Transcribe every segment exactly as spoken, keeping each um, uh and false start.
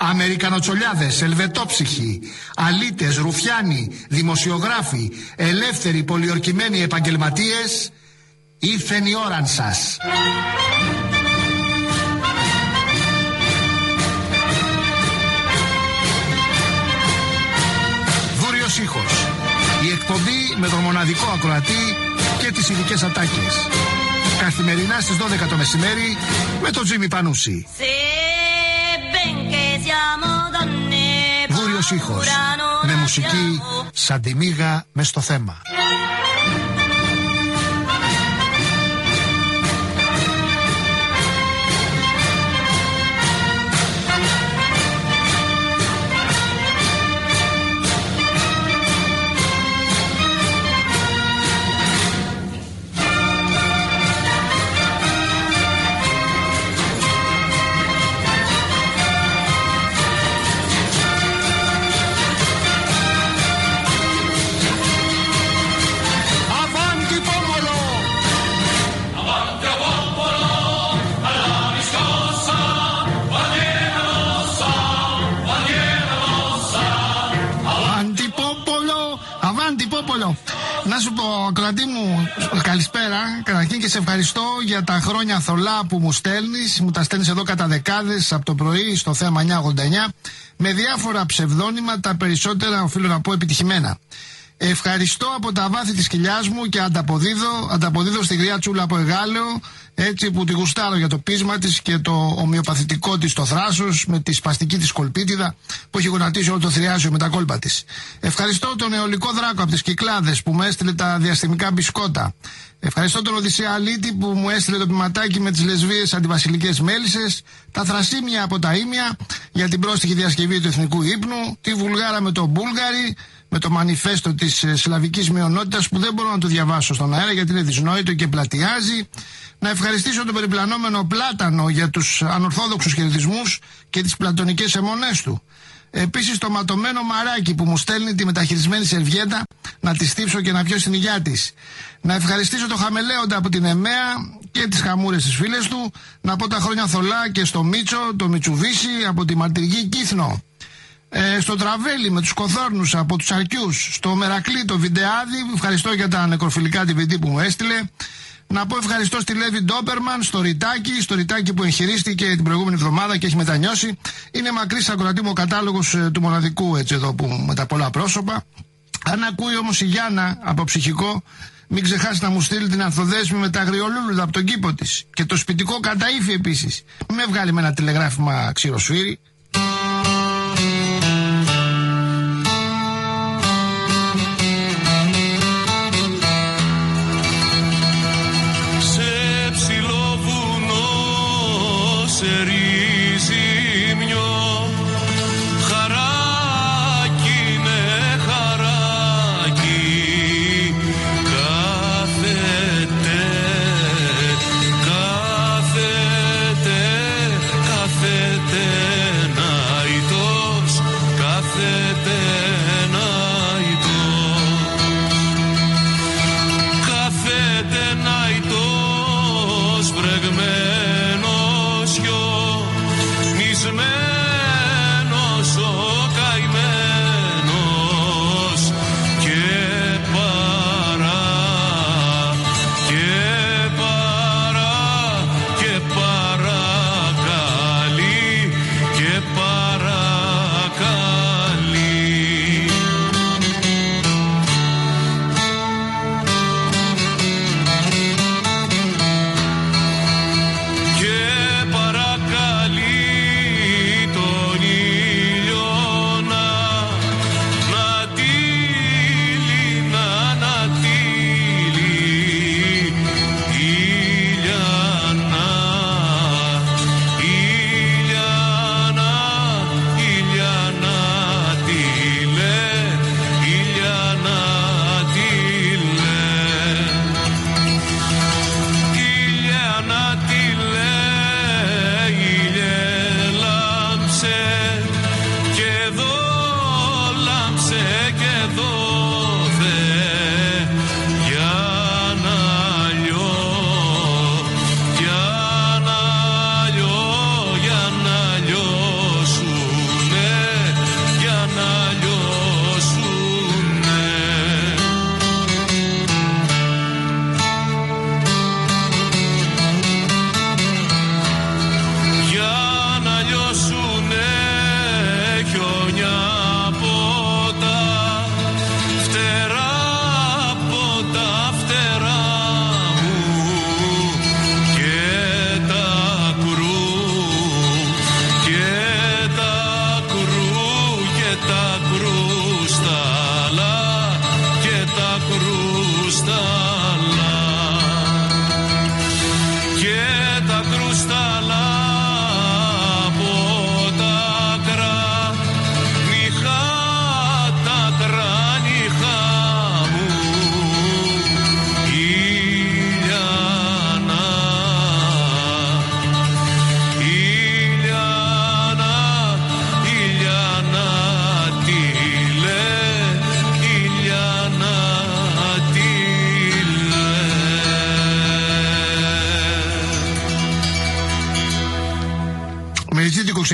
Αμερικανοτσολιάδες, ελβετόψυχοι, αλήτες, ρουφιάνοι, δημοσιογράφοι, ελεύθεροι, πολιορκημένοι επαγγελματίες, ήρθεν η ώραν σας. Βούριος ήχος. Η εκπομπή με τον μοναδικό ακροατή και τις ειδικές ατάκες. Καθημερινά στις δώδεκα το μεσημέρι με τον Τζίμι Πανούση. Βούριος ήχος. Με μουσική σαν τη μύγα μες στο θέμα. Να σου πω, κρατή μου, καλησπέρα. Καταρχήν και σε ευχαριστώ για τα χρόνια θολά που μου στέλνεις. Μου τα στέλνεις εδώ κατά δεκάδες από το πρωί στο θέμα εννιακόσια ογδόντα εννιά με διάφορα ψευδόνυμα, τα περισσότερα οφείλω να πω επιτυχημένα. Ευχαριστώ από τα βάθη της κοιλιάς μου και ανταποδίδω, ανταποδίδω στη γριά Τσούλα από Εγάλεο, έτσι που τη γουστάρω για το πείσμα της και το ομοιοπαθητικό της το θράσος με τη σπαστική της κολπίτιδα που έχει γονατίσει όλο το θριάσιο με τα κόλπα της. Ευχαριστώ τον αιωλικό Δράκο από τις Κυκλάδες που μου έστειλε τα διαστημικά μπισκότα. Ευχαριστώ τον Οδυσσέα Αλίτη που μου έστειλε το πηματάκι με τις λεσβείες αντιβασιλικές μέλισσες, τα θρασίμια από τα ίμια για την πρόστιχη διασκευή του εθνικού ύπνου, τη Βουλγάρα με το Μπούλγαρι, με το μανιφέστο της ε, σλαβικής μειονότητας που δεν μπορώ να το διαβάσω στον αέρα γιατί είναι δυσνόητο και πλατιάζει. Να ευχαριστήσω τον περιπλανόμενο Πλάτανο για τους ανορθόδοξους χαιρετισμούς και τις πλατωνικές αιμονές του. Επίσης το ματωμένο Μαράκι που μου στέλνει τη μεταχειρισμένη σερβιέτα να τη στύψω και να πιω στην υγειά της. Να ευχαριστήσω το Χαμελέοντα από την ΕΜΕΑ και τις χαμούρες τις φίλες του. Να πω τα χρόνια θολά και στο Μίτσο, το Μιτσουβίση από τη Μαρτυρική Κύθνο. Ε, στο Τραβέλι με τους Κοθόρνους από τους Αρκιούς. Στο Μερακλή το Βιντεάδη, ευχαριστώ για τα νεκροφιλικά ντι βι ντι που μου έστειλε. Να πω ευχαριστώ στη Λέβη Ντόπερμαν, στο Ριτάκι, στο Ριτάκι που εγχειρίστηκε την προηγούμενη εβδομάδα και έχει μετανιώσει. Είναι μακρύς ακροατή μου ο κατάλογος ε, του μοναδικού έτσι εδώ που με τα πολλά πρόσωπα. Αν ακούει όμως η Γιάννα από ψυχικό, μην ξεχάσει να μου στείλει την ανθοδέσμη με τα αγριολούλουδα από τον κήπο της. Και το σπιτικό καταήφι επίσης. Μην με βγάλει με ένα τηλεγράφημα ξηροσφύρι. Κάθεται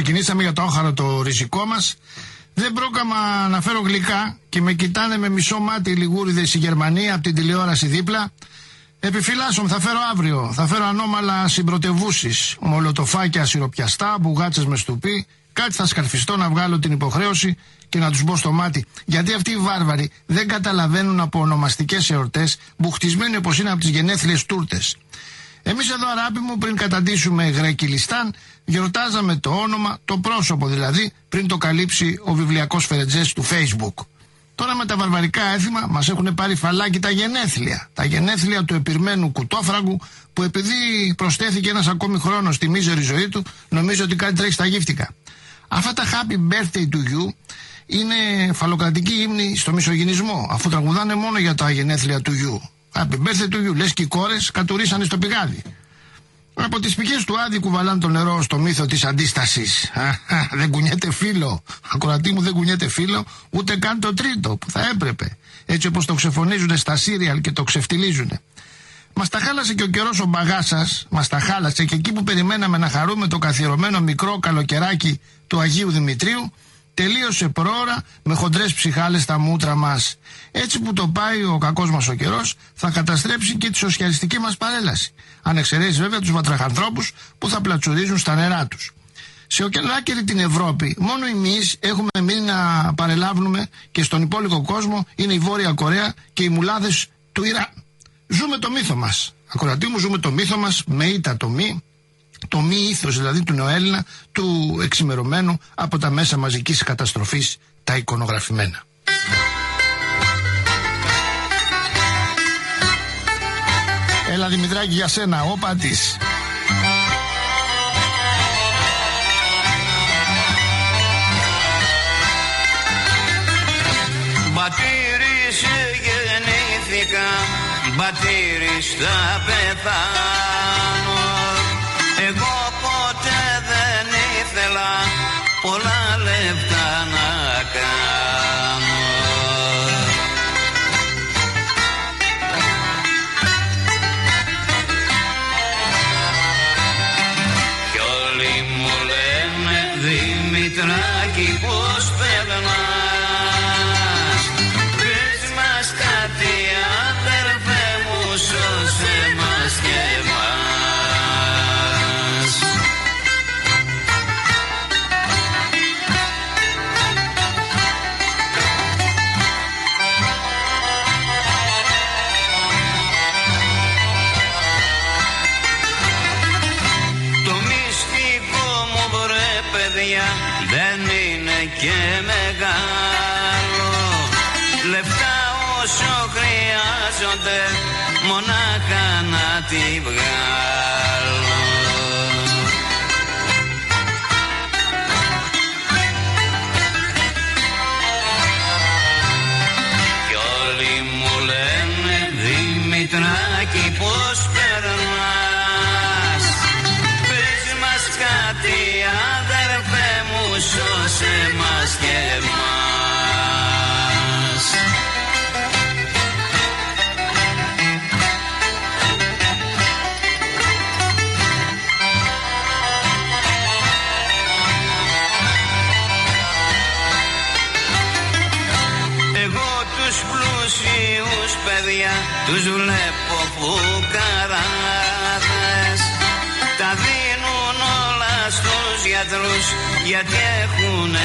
ξεκινήσαμε για το όχαρο το ριζικό μας. Δεν πρόκαμα να φέρω γλυκά και με κοιτάνε με μισό μάτι οι λιγούριδες στη Γερμανία από την τηλεόραση δίπλα. Επιφυλάσσομαι, θα φέρω αύριο. Θα φέρω ανώμαλα συμπρωτευούσεις. Μολοτοφάκια σιροπιαστά, μπουγάτσες με στουπί. Κάτι θα σκαρφιστώ να βγάλω την υποχρέωση και να τους μπω στο μάτι. Γιατί αυτοί οι βάρβαροι δεν καταλαβαίνουν από ονομαστικές εορτές, μπουχτισμένοι όπως είναι από τις γενέθλιες τούρτες. Εμείς εδώ, αράπη μου, πριν καταντήσουμε Γρεκυλιστάν, γιορτάζαμε το όνομα, το πρόσωπο δηλαδή, πριν το καλύψει ο βιβλιακός Φερετζές του Facebook. Τώρα με τα βαρβαρικά έθιμα μας έχουν πάρει φαλάκι τα γενέθλια. Τα γενέθλια του επιρμένου κουτόφραγκου, που επειδή προσθέθηκε ένας ακόμη χρόνος στη μίζερη ζωή του, νομίζω ότι κάτι τρέχει στα γύφτικα. Αυτά τα happy birthday to you είναι φαλοκρατική ύμνη στο μισογυνισμό, αφού τραγουδάνε μόνο για τα γενέθλια του γιου. Happy birthday to you, λες και οι κόρες κατουρίσανε στο πηγάδι. Από τις πηγές του Άδη κουβαλάνε το νερό στο μύθο της αντίστασης. Δεν κουνιέται φίλο. Ακροατή μου, δεν κουνιέται φίλο, ούτε καν το τρίτο που θα έπρεπε. Έτσι όπως το ξεφωνίζουνε στα σύριαλ και το ξεφτιλίζουνε. Μας τα χάλασε και ο καιρός ο μπαγάσας, μας τα χάλασε και εκεί που περιμέναμε να χαρούμε το καθιερωμένο μικρό καλοκαιράκι του Αγίου Δημητρίου, τελείωσε προώρα με χοντρές ψυχάλες στα μούτρα μας. Έτσι που το πάει ο κακός μας ο καιρός, θα καταστρέψει και τη σοσιαλιστική μας παρέλαση. Αν εξαιρέσει βέβαια τους βατραχανθρώπους που θα πλατσουρίζουν στα νερά τους. Σε ολόκληρη την Ευρώπη, μόνο εμείς έχουμε μείνει να παρελάβουμε και στον υπόλοιπο κόσμο είναι η Βόρεια Κορέα και οι μουλάδες του Ιράν. Ζούμε το μύθο μας. Ακροατή μου, ζούμε το μύθο μας με ήττα το μη. Το μη ήθος δηλαδή του νεοέλληνα, του εξημερωμένου από τα μέσα μαζικής καταστροφής, τα εικονογραφημένα. Έλα Δημητράκη για σένα, ο πατής. Μπατήρης γεννήθηκα, μπατήρης θα πεθάνω. Εγώ ποτέ δεν ήθελα πολλά λεφτά να κάνω. Κι όλοι μου λένε Δημητράκη πως περνάς. Πες μας κάτι αδερφέ μου, σώσε μας και εμάς. Δεν είναι και μεγάλο, λεφτά όσο χρειάζονται μονάχα να τη βγάλω. Κι όλοι μου λένε Δημητράκη πως περνάς. Πες μας κάτι αδερφέ μου, σώσε μας και εμάς. Εγώ τους πλούσιους παιδιά τους βλέπω φουκαράδες. Τα δίνουν όλα στους γιατρούς γιατί έχουνε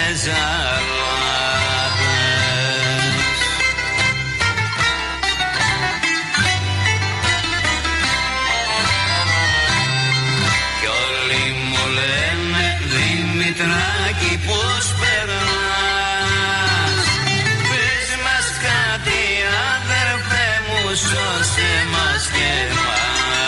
ζαλάδες. Κι όλοι μου λένε Δημητράκη πως περνάς. Πες μας κάτι αδερφέ μου, σώσε μας και εμάς.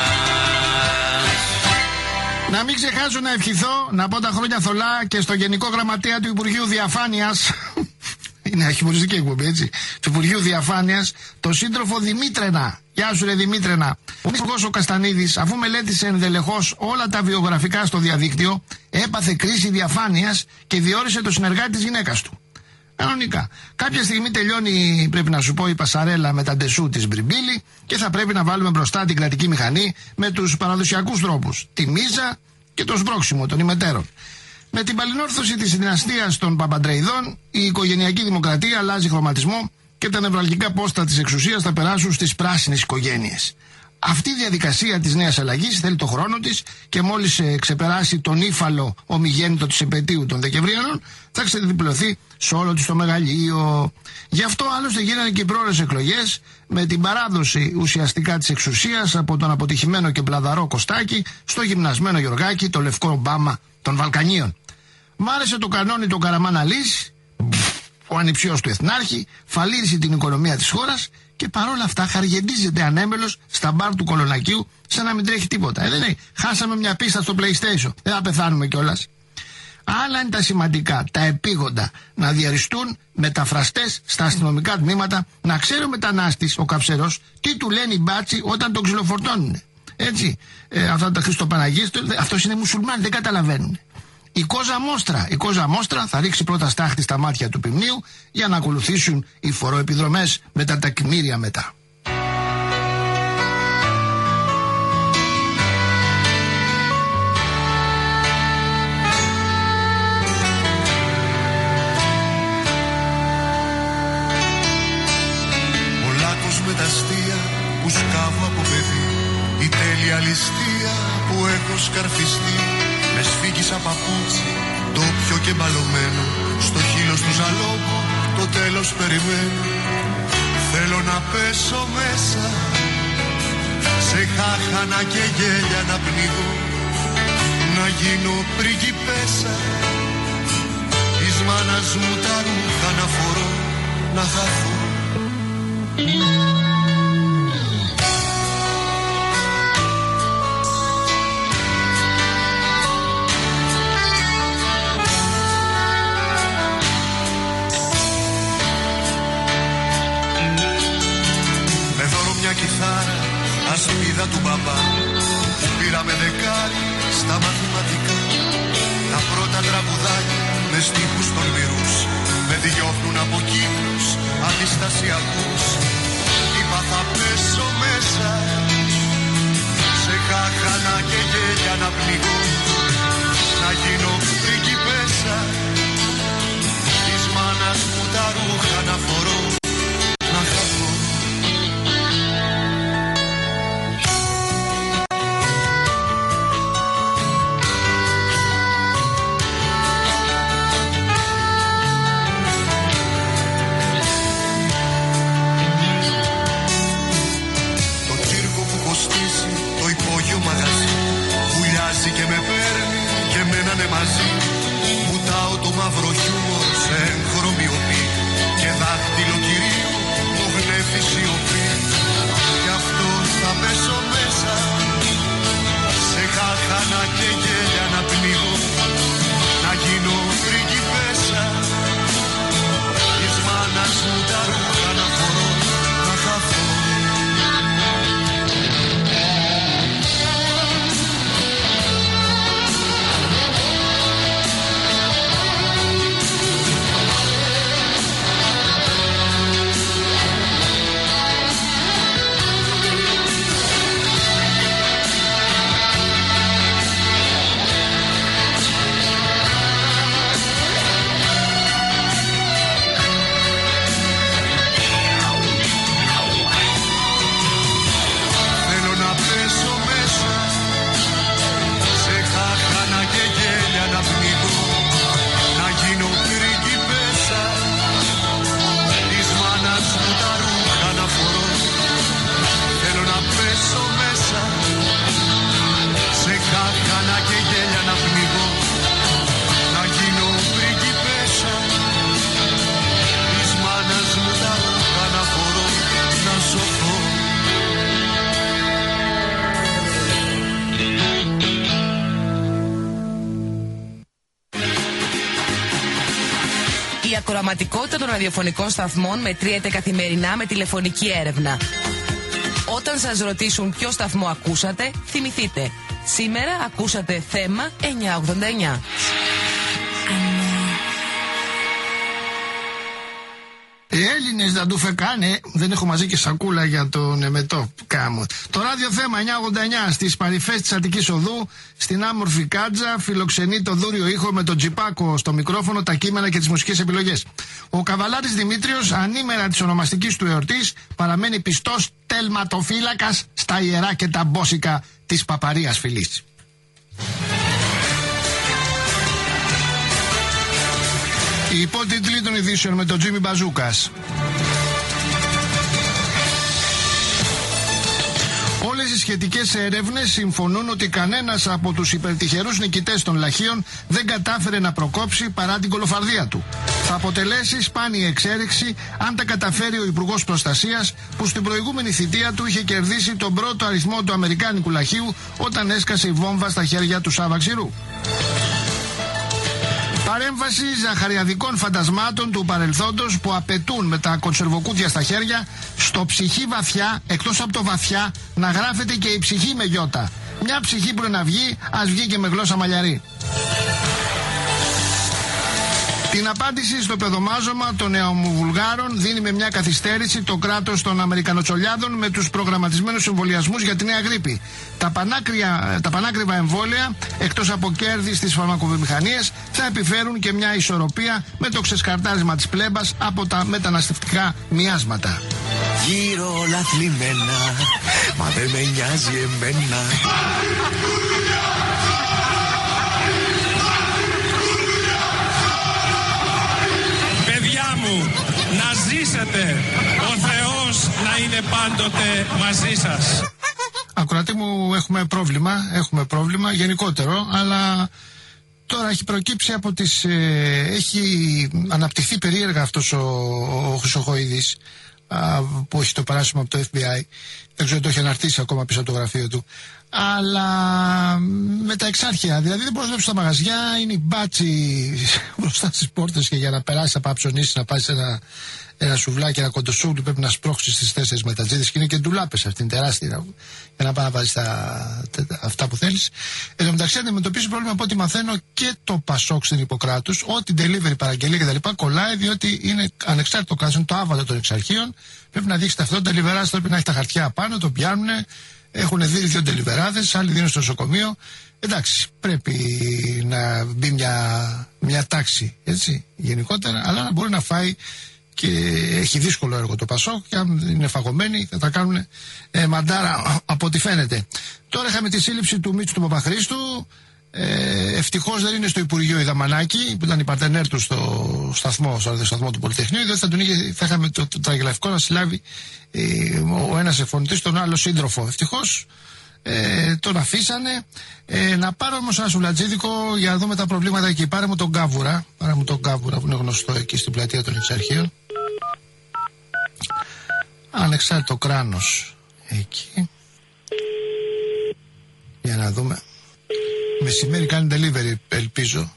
Να μην ξεχάσω να ευχηθώ, να πω τα χρόνια θολά και στο Γενικό Γραμματέα του Υπουργείου Διαφάνειας. Είναι αρχιμοριστική εκπομπή, έτσι. Του Υπουργείου Διαφάνειας, το σύντροφο Δημήτρενα. Γεια σου, ρε Δημήτρενα. Ο Υπουργός ο Καστανίδης, αφού μελέτησε ενδελεχώς όλα τα βιογραφικά στο διαδίκτυο, έπαθε κρίση διαφάνειας και διόρισε το συνεργάτη της γυναίκας του. Κανονικά. Κάποια στιγμή τελειώνει, πρέπει να σου πω, η πασαρέλα με τα ντεσού της Μπριμπίλη και θα πρέπει να βάλουμε μπροστά την κρατική μηχανή με τους παραδοσιακούς τρόπους. Τη μίζα και το σμπρόξιμο των ημετέρων. Με την παλινόρθωση της δυναστείας των Παπαντρεϊδών, η οικογενειακή δημοκρατία αλλάζει χρωματισμό και τα νευραλγικά πόστα της εξουσίας θα περάσουν στις πράσινες οικογένειες. Αυτή η διαδικασία της νέας αλλαγής θέλει το χρόνο της και μόλις ε, ξεπεράσει τον ύφαλο ομιγέννητο της επετείου των Δεκεμβρίανων, θα ξεδιπλωθεί σε όλο της το μεγαλείο. Γι' αυτό άλλωστε γίνανε και οι πρόορες εκλογές, με την παράδοση ουσιαστικά της εξουσίας από τον αποτυχημένο και πλαδαρό Κωστάκη στο γυμνασμένο Γιωργάκη, το λευκό Ομπάμα των Βαλκανίων. Μ' άρεσε το κανόνι το Καραμάναλής, ο ανιψιός του Εθνάρχη, φαλήρισε την οικονομία της χώρας και παρόλα αυτά χαργεντίζεται ανέμελος στα μπαρ του Κολονακίου σαν να μην τρέχει τίποτα. Ε, δεν είναι. Χάσαμε μια πίστα στο PlayStation. Δεν θα πεθάνουμε κιόλας. Άλλα είναι τα σημαντικά, τα επίγοντα, να διαριστούν μεταφραστές στα αστυνομικά τμήματα, να ξέρει ο μετανάστης, ο καψερός, τι του λένε οι μπάτσοι όταν τον ξυλοφορτώνουν. Έτσι, ε, αυτά τα Χριστοπαναγίες, αυτός είναι μουσουλμάν, δεν καταλαβαίνουν. Η Κόζα Μόστρα, η Κόζα Μόστρα θα ρίξει πρώτα στάχτη στα μάτια του ποιμνίου για να ακολουθήσουν οι φοροεπιδρομές με τα τακμήρια μετά. Ο λάκκος με τα αστεία που σκάβω από παιδί, η τέλεια ληστεία που έχω σκαρφιστεί, με σφίγγισα παπούτσι, το πιο και μπαλωμένο, στο χείλος του ζαλόγου το τέλος περιμένω. Θέλω να πέσω μέσα, σε χάχανα και γέλια να πνίγω, να γίνω πριγκιπέσα, της μάνας μου τα ρούχα να φορώ, να χαθώ. Κιθάρα, ασπίδα του μπαμπά, που πήρα με δεκάρι στα μαθηματικά. Τα πρώτα τραγουδάκια με στίχους τολμηρούς, με διώχνουν από κύκλους αντιστασιακούς. Είπα θα πέσω μέσα, σε χάχανα και γέλια να πνιγώ, να γίνω πριγκιπέσα, της μάνας μου τα ρούχα να φορώ, να χαθώ. Και με παίρνει και μένανε μαζί. Βουτάω το μαύρο χιούμορ σε εγχρωμιοπή και δάχτυλο κυρίου μου γνέφει σιωπή. Γι' αυτό θα πέσω μέσα, σε χάχανα και γέλια να πνίγω, να γίνω πριγκιπέσα, της μάνας μου τα ρούχα να φορώ, να χαθώ. Η ακροαματικότητα των ραδιοφωνικών σταθμών μετριέται καθημερινά με τηλεφωνική έρευνα. Όταν σας ρωτήσουν ποιο σταθμό ακούσατε, θυμηθείτε. Σήμερα ακούσατε θέμα εννιακόσια ογδόντα εννιά. Έλληνες δεν του φεκάνε. Δεν έχω μαζί και σακούλα για τον εμετό κάμω. Το ραδιοθέμα εννιακόσια ογδόντα εννιά στις παρυφές της Αττικής Οδού, στην άμορφη Κάτζα, φιλοξενεί το δούριο ήχο με τον Τζιπάκο στο μικρόφωνο, τα κείμενα και τις μουσικές επιλογές. Ο Καβαλάρης Δημήτριος, ανήμερα της ονομαστικής του εορτής, παραμένει πιστός τελματοφύλακας στα ιερά και τα μπόσικα της παπαρίας φυλής. Οι υπότιτλοι των ειδήσεων με τον Τζίμι Μπαζούκας. Όλες οι σχετικές έρευνες συμφωνούν ότι κανένας από τους υπερτυχερούς νικητές των λαχείων δεν κατάφερε να προκόψει παρά την κολοφαρδία του. Θα αποτελέσει σπάνια εξέλιξη αν τα καταφέρει ο Υπουργός Προστασίας, που στην προηγούμενη θητεία του είχε κερδίσει τον πρώτο αριθμό του αμερικάνικου λαχείου όταν έσκασε η βόμβα στα χέρια του Σάβα Ξηρού. Παρέμβαση ζαχαριαδικών φαντασμάτων του παρελθόντος που απαιτούν με τα κονσερβοκούτια στα χέρια, στο ψυχή βαθιά, εκτός από το βαθιά, να γράφεται και η ψυχή με γιώτα. Μια ψυχή που να βγει, ας βγει και με γλώσσα μαλλιαρή. Την απάντηση στο παιδομάζωμα των νεομοβουλγάρων δίνει με μια καθυστέρηση το κράτος των Αμερικανοτσολιάδων με τους προγραμματισμένους εμβολιασμούς για τη νέα γρίπη. Τα, τα πανάκριβα εμβόλια, εκτός από κέρδη στις φαρμακοβιομηχανίες, θα επιφέρουν και μια ισορροπία με το ξεσκαρτάρισμα της πλέμπας από τα μεταναστευτικά μοιάσματα. Γύρω όλα θλιμμένα, μα δεν με νοιάζει εμένα. Να ζήσετε, ο Θεός να είναι πάντοτε μαζί σας. Ακροατή μου, έχουμε πρόβλημα, έχουμε πρόβλημα γενικότερο, αλλά τώρα έχει προκύψει από τις... Ε, έχει αναπτυχθεί περίεργα αυτός ο, ο Χρυσοχοίδης, α, που έχει το παράσημο από το εφ μπι άι. Δεν ξέρω αν το έχει αναρτήσει ακόμα πίσω από το γραφείο του. Αλλά με τα εξάρχεια, δηλαδή δεν μπορείς να στα μαγαζιά, είναι οι μπάτσι μπροστά στις πόρτες και για να περάσεις να πάει ψωνίσεις, να πάει σε ένα, ένα σουβλάκι, ένα κοντοσούβλι, πρέπει να σπρώξεις τις τέσσερις μετατζίδες και είναι και ντουλάπες αυτή, είναι τεράστια, για να πάει να βάζεις τα, αυτά που θέλεις. Εν τω μεταξύ αντιμετωπίζει πρόβλημα από ό,τι μαθαίνω και το Πασόκ στην Ιπποκράτους, ότι delivery, παραγγελία κτλ. Κολλάει, διότι είναι ανεξάρτητο κράτος, είναι το άβατο των εξαρχείων. Πρέπει να δείξει ταυτότητα, deliverás, πρέπει να έχει τα χαρτιά πάνω, το πιάνουν. Έχουν δει δύο τελιβεράδες, άλλοι δίνουν στο νοσοκομείο. Εντάξει, πρέπει να μπει μια, μια τάξη, έτσι, γενικότερα, αλλά να μπορεί να φάει, και έχει δύσκολο έργο το Πασόκ, και αν είναι φαγωμένοι θα τα κάνουν ε, μαντάρα από ό,τι φαίνεται. Τώρα είχαμε τη σύλληψη του Μίτσου του Παπαχρήστου. Ε, ευτυχώς δεν είναι στο Υπουργείο η Δαμανάκη, που ήταν η παρτενέρ του στο σταθμό, στο ραδιοσταθμό του Πολυτεχνείου, διότι θα, τον είχε, θα είχαμε το, το τραγελαφικό να συλλάβει ε, ο ένας εφωνητής τον άλλο σύντροφο. Ευτυχώς ε, τον αφήσανε. Ε, να πάρω όμως ένα σουλατζίδικο για να δούμε τα προβλήματα εκεί. Πάρε μου τον Κάβουρα, πάρε μου τον Κάβουρα που είναι γνωστό εκεί στην πλατεία των Εξαρχείων. Ανεξάρτητο κράνος εκεί. Για να δούμε. Μεσημέρι κάνει delivery, ελπίζω.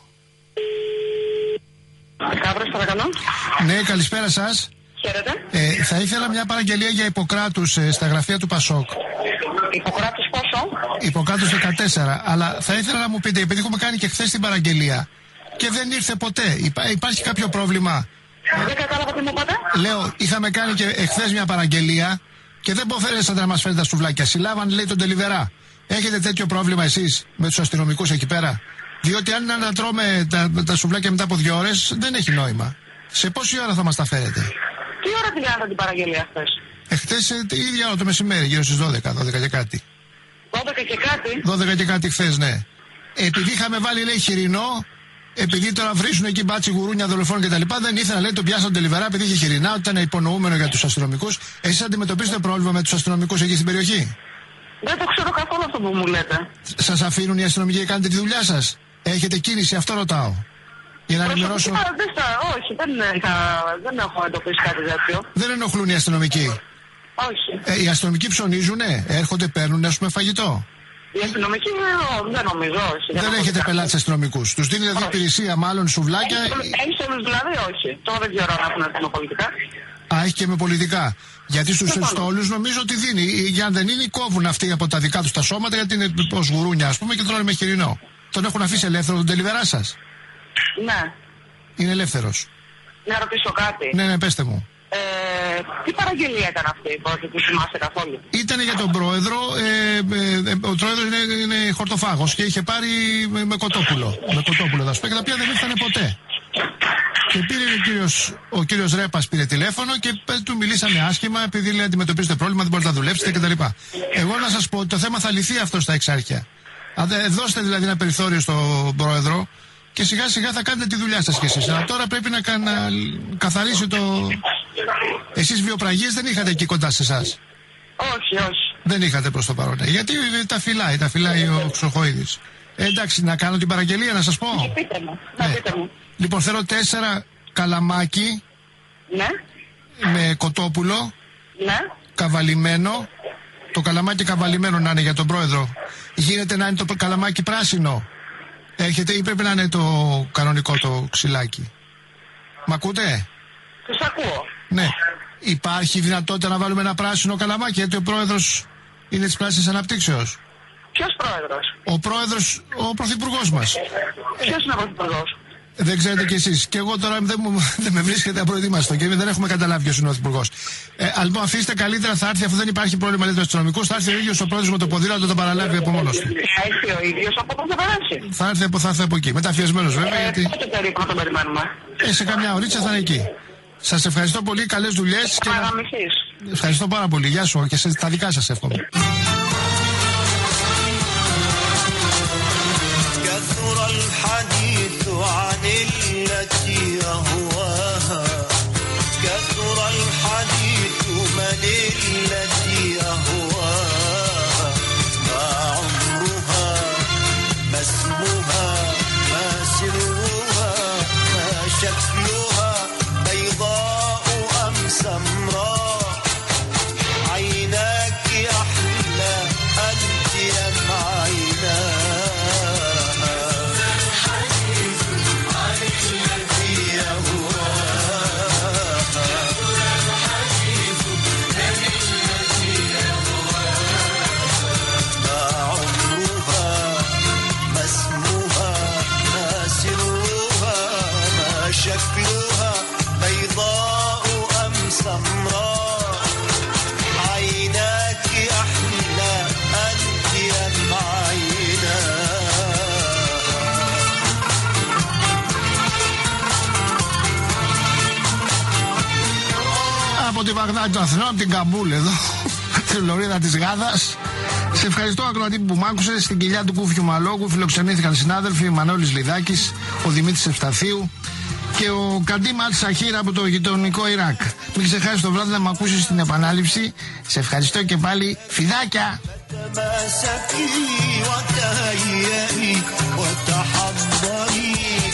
Κάβρος, παρακαλώ. Ναι, καλησπέρα σας. Χαίρετε. Ε, θα ήθελα μια παραγγελία για Ιπποκράτους ε, στα γραφεία του Πασόκ. Ιπποκράτους πόσο? Ιπποκράτους δεκατέσσερα. Αλλά θα ήθελα να μου πείτε, επειδή έχουμε κάνει και χθες την παραγγελία και δεν ήρθε ποτέ, Υπά, υπάρχει κάποιο πρόβλημα? Δεν κατάλαβα τι μου είπατε. Λέω, είχαμε κάνει και εχθές μια παραγγελία και δεν μπορέσατε να μας φέρετε τα σουβλάκια. Συλλάβαν, λέει, τον τελιβερά. Έχετε τέτοιο πρόβλημα εσείς με τους αστυνομικούς εκεί πέρα? Διότι αν είναι να τρώμε τα, τα σουβλάκια μετά από δύο ώρες, δεν έχει νόημα. Σε πόση ώρα θα μας τα φέρετε? Τι ώρα την κάνατε την παραγγελία χθες? Εχθές η ίδια ώρα το μεσημέρι, γύρω στις δώδεκα, δώδεκα και κάτι. δώδεκα και κάτι? δώδεκα και κάτι χθες, ναι. Επειδή είχαμε βάλει, λέει, χοιρινό, επειδή τώρα βρίσουν εκεί μπάτσι, γουρούνια, δολοφόνοι κτλ. Δεν ήθελα, λέει, το πιάσαν τελιβερά επειδή είχε χοιρινά, ότι ήταν υπονοούμενο για τους αστυνομικούς. Εσείς αντιμετωπίζετε πρόβλημα με τους αστυνομικούς εκεί στην περιοχή? Δεν το ξέρω καθόλου αυτό που μου λέτε. Σας αφήνουν οι αστυνομικοί και κάνετε τη δουλειά σας? Έχετε κίνηση, αυτό ρωτάω. Για να ενημερώσω. Όχι, δεν, είχα, δεν έχω εντοπίσει κάτι τέτοιο. Δεν ενοχλούν οι αστυνομικοί? Όχι. Ε, οι αστυνομικοί ψωνίζουνε, έρχονται, παίρνουν, ας πούμε, φαγητό? Οι αστυνομικοί δεν νομίζω, όχι. Δεν, δεν έχετε πελάτες αστυνομικούς? Τους δίνει δηλαδή υπηρεσία, μάλλον σουβλάκια? Έχει όλους δηλαδή, όχι. Τώρα δεν ξέρω αν έχουν αστυνοπολιτικά. Α, έχει και με πολιτικά. Γιατί στους στόλους νομίζω ότι δίνει. Για αν δεν είναι, κόβουν αυτοί από τα δικά τους τα σώματα, γιατί είναι ως γουρούνια, ας πούμε, και τρώνε με χοιρινό. Τον έχουν αφήσει ελεύθερο τον τελιβερά σας? Ναι. Είναι ελεύθερος? Να ρωτήσω κάτι. Ναι, ναι, πέστε μου. Ε, τι παραγγελία ήταν αυτή, πρώτη, που θυμάστε καθόλου? Ήταν για τον πρόεδρο, ε, ε, ε, ο πρόεδρος είναι, είναι χορτοφάγος και είχε πάρει με, με κοτόπουλο. Με κοτόπουλο θα σου πω, και τα οποία δεν ήρθανε ποτέ. Και πήρε ο κύριος, ο κύριος Ρέπας πήρε τηλέφωνο και του μιλήσαμε άσχημα επειδή λέει αντιμετωπίζετε πρόβλημα, δεν μπορείτε να δουλέψετε κτλ. Εγώ να σας πω ότι το θέμα θα λυθεί αυτό στα εξάρχεια. Δώστε δηλαδή ένα περιθώριο στον πρόεδρο και σιγά σιγά θα κάνετε τη δουλειά σας κι εσείς. Αλλά τώρα πρέπει να, να καθαρίσει το... Εσείς βιοπραγίες δεν είχατε εκεί κοντά σε εσάς? Όχι, όχι. Δεν είχατε προς το παρόν. Γιατί τα φυλάει, τα φυλάει ο Ξοχοίδης. Ε, εντάξει, να κάνω την παραγγελία, να σας πω. Ναι, πείτε μου. Ναι, Ναι. πείτε μου. Λοιπόν, θέλω τέσσερα καλαμάκι Ναι, με κοτόπουλο, ναι. καβαλημένο. Το καλαμάκι καβαλημένο να είναι για τον πρόεδρο. Γίνεται να είναι το καλαμάκι πράσινο? Έχετε ή πρέπει να είναι το κανονικό το ξυλάκι? Μ' ακούτε? Τους ακούω. Ναι. Υπάρχει δυνατότητα να βάλουμε ένα πράσινο καλαμάκι, γιατί ο πρόεδρος είναι της Πράσινης Αναπτύξεως? Ποιος πρόεδρος? Ο πρόεδρος, ο πρωθυπουργός μας. Ποιος είναι ο πρωθυπουργός? Δεν ξέρετε κι εσείς. Και εγώ τώρα δεν, μου, δεν με βρίσκεται απροετοίμαστο και δεν έχουμε καταλάβει ποιος είναι ο πρωθυπουργός. Ε, λοιπόν, αφήστε καλύτερα, θα έρθει, αφού δεν υπάρχει πρόβλημα με τους αστυνομικούς, θα έρθει ο ίδιος ο πρόεδρος με το ποδήλατο, το παραλάβει από μόνος του. Θα έρθει ο ίδιος, από πού θα περάσει? Θα έρθει από, θα έρθει από εκεί. Μεταφιεσμένος βέβαια, Ε, γιατί πότε περίπου να το περιμένουμε? ε, σε καμιά ωρίτσα θα είναι εκεί. Σας ευχαριστώ πολύ, καλές δουλειές. Και... Παραμυθείς. Ευχαριστώ πάρα πολύ. Γεια σου και σε, τα δικά σας εύχομαι. كثر الحديث عن التي أهواها كثر الحديث من التي أهواها ما عمرها ما اسمها ما سرها ما شكلها بيضاء أم سمراء عيناك أحلى أنت أم عيناك شكلها بيضاء أم سمراء عيناك أحلى أنت أم عيناك. Από τη Βαγδάτη του Αθηνών, από την Καμπούλ εδώ, τη Λωρίδα της Γάδας. Σε ευχαριστώ, ακροατή που μ' άκουσε. Στην κοιλιά του Κούφιου Μαλόγου φιλοξενήθηκαν συνάδελφοι Μανώλης Λιδάκης, ο Δημήτρης Ευσταθίου και ο Καντίμ Αλ Σαχίρ από το γειτονικό Ιράκ. Μην ξεχάσεις το βράδυ να μ' ακούσεις στην επανάληψη. Σε ευχαριστώ και πάλι. Φιδάκια!